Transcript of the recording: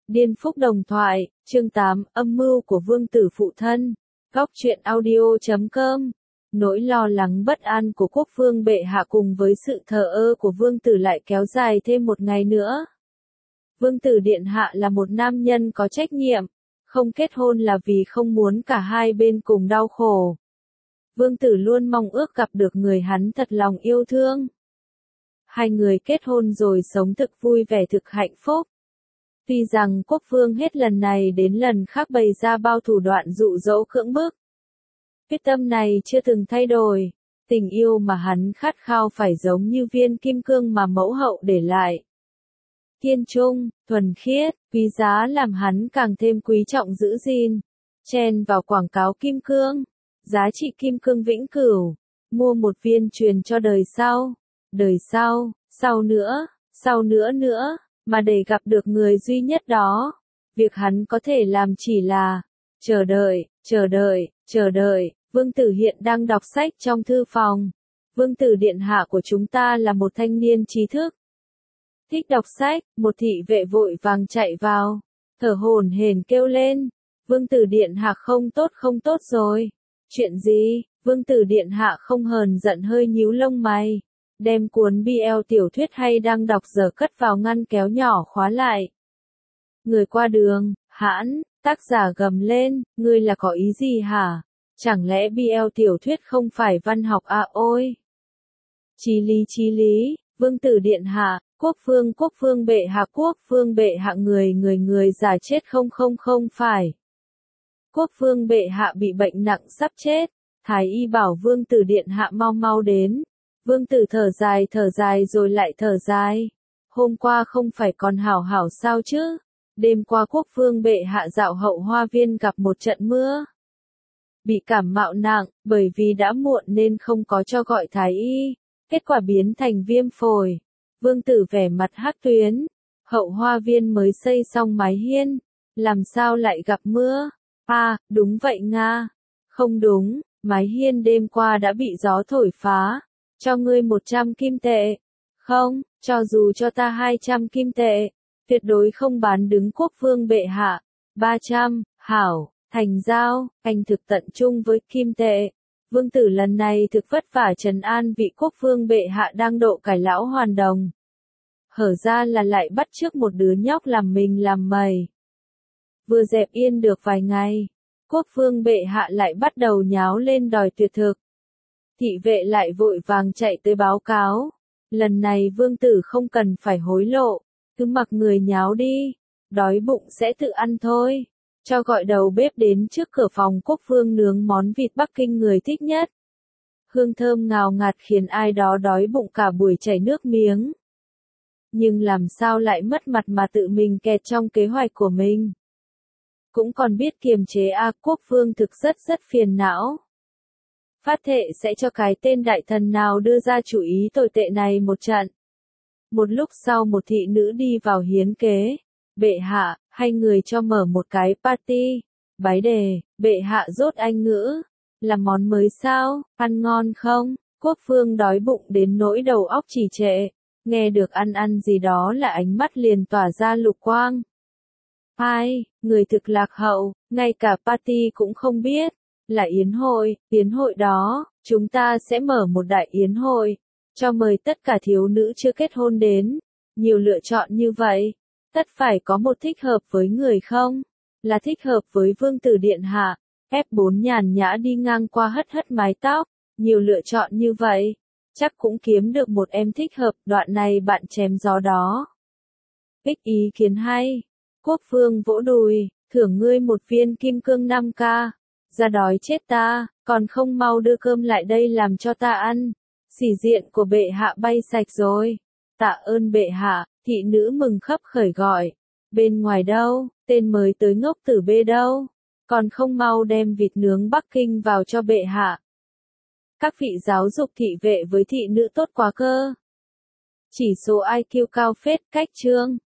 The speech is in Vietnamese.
Điên Phúc Đồng Thoại, chương 8, âm mưu của vương tử phụ thân. Góc truyện audio.com. Nỗi lo lắng bất an của quốc vương bệ hạ cùng với sự thờ ơ của vương tử lại kéo dài thêm một ngày nữa. Vương tử điện hạ là một nam nhân có trách nhiệm, không kết hôn là vì không muốn cả hai bên cùng đau khổ. Vương tử luôn mong ước gặp được người hắn thật lòng yêu thương. Hai người kết hôn rồi sống thực vui vẻ thực hạnh phúc. Tuy rằng quốc vương hết lần này đến lần khác bày ra bao thủ đoạn dụ dỗ cưỡng bức. Quyết tâm này chưa từng thay đổi, tình yêu mà hắn khát khao phải giống như viên kim cương mà mẫu hậu để lại. Kiên trung, thuần khiết, quý giá làm hắn càng thêm quý trọng giữ gìn. Chen vào quảng cáo kim cương, giá trị kim cương vĩnh cửu, mua một viên truyền cho đời sau, sau nữa. Mà để gặp được người duy nhất đó, việc hắn có thể làm chỉ là chờ đợi. Vương tử hiện đang đọc sách trong thư phòng. Vương tử điện hạ của chúng ta là một thanh niên trí thức. Thích đọc sách, một thị vệ vội vàng chạy vào, thở hổn hển kêu lên. Vương tử điện hạ không tốt rồi. Chuyện gì? Vương tử điện hạ không hờn giận hơi nhíu lông mày. Đem cuốn BL tiểu thuyết hay đang đọc giờ cất vào ngăn kéo nhỏ khóa lại. Người qua đường, hãn, tác giả gầm lên, ngươi là có ý gì hả? Chẳng lẽ BL tiểu thuyết không phải văn học à ôi? Chí lý, vương tử điện hạ, quốc vương bệ hạ người già chết không phải. Quốc vương bệ hạ bị bệnh nặng sắp chết, thái y bảo vương tử điện hạ mau đến. Vương tử thở dài rồi lại thở dài. Hôm qua không phải còn hảo sao chứ? Đêm qua quốc vương bệ hạ dạo hậu hoa viên gặp một trận mưa. Bị cảm mạo nặng, bởi vì đã muộn nên không có cho gọi thái y. Kết quả biến thành viêm phổi. Vương tử vẻ mặt hắc tuyến. Hậu hoa viên mới xây xong mái hiên. Làm sao lại gặp mưa? À, đúng vậy Nga. Không đúng, mái hiên đêm qua đã bị gió thổi phá. Cho ngươi 100 kim tệ. Không, cho dù cho ta 200 kim tệ, tuyệt đối không bán đứng quốc vương bệ hạ. 300, hảo, thành giao, anh thực tận chung với kim tệ. Vương tử lần này thực vất vả trấn an vị quốc vương bệ hạ đang độ cải lão hoàn đồng. Hở ra là lại bắt chước một đứa nhóc làm mình làm mày. Vừa dẹp yên được vài ngày, quốc vương bệ hạ lại bắt đầu nháo lên đòi tuyệt thực. Thị vệ lại vội vàng chạy tới báo cáo. Lần này vương tử không cần phải hối lộ, cứ mặc người nháo đi, đói bụng sẽ tự ăn thôi. Cho gọi đầu bếp đến trước cửa phòng quốc vương nướng món vịt Bắc Kinh người thích nhất. Hương thơm ngào ngạt khiến ai đó đói bụng cả buổi chảy nước miếng. Nhưng làm sao lại mất mặt mà tự mình kẹt trong kế hoạch của mình. Cũng còn biết kiềm chế quốc vương thực rất phiền não. Phát thệ sẽ cho cái tên đại thần nào đưa ra chủ ý tồi tệ này một trận. Một lúc sau một thị nữ đi vào hiến kế. Bệ hạ, hay người cho mở một cái party. Bái đề, bệ hạ rốt anh ngữ. Là món mới sao, ăn ngon không? Quốc vương đói bụng đến nỗi đầu óc trì trệ. Nghe được ăn gì đó là ánh mắt liền tỏa ra lục quang. Ai, người thực lạc hậu, ngay cả party cũng không biết. Là yến hội đó, chúng ta sẽ mở một đại yến hội, cho mời tất cả thiếu nữ chưa kết hôn đến. Nhiều lựa chọn như vậy, tất phải có một thích hợp với người không? Là thích hợp với vương tử điện hạ. F4 nhàn nhã đi ngang qua hất mái tóc, nhiều lựa chọn như vậy, chắc cũng kiếm được một em thích hợp. Đoạn này bạn chém gió đó. Ích ý kiến hay. Quốc vương vỗ đùi, thưởng ngươi một viên kim cương 5k. Ra đói chết ta, còn không mau đưa cơm lại đây làm cho ta ăn. Sĩ diện của bệ hạ bay sạch rồi. Tạ ơn bệ hạ, thị nữ mừng khấp khởi gọi. Bên ngoài đâu, tên mới tới ngốc tử bê đâu. Còn không mau đem vịt nướng Bắc Kinh vào cho bệ hạ. Các vị giáo dục thị vệ với thị nữ tốt quá cơ. Chỉ số IQ cao phết, cách chương.